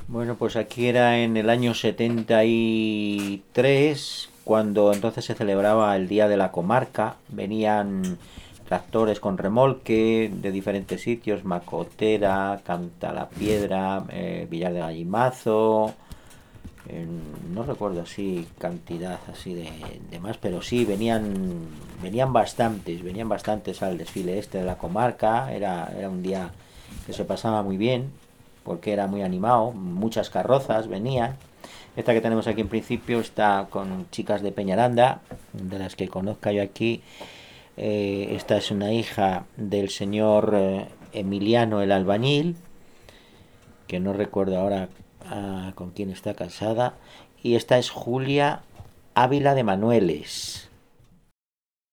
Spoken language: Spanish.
Bueno, pues aquí era en el año 73, cuando entonces se celebraba el Día de la Comarca. Venían tractores con remolque de diferentes sitios: Macotera, Cantalapiedra, Villar de Gallimazo. No recuerdo así cantidad así de más, pero sí venían bastantes al desfile este de la comarca. Era un día que se pasaba muy bien porque era muy animado, muchas carrozas venían. Esta que tenemos aquí en principio está con chicas de Peñaranda, de las que conozca yo aquí. Esta es una hija del señor Emiliano el Albañil, que no recuerdo ahora con quién está casada. Y esta es Julia Ávila de Manueles.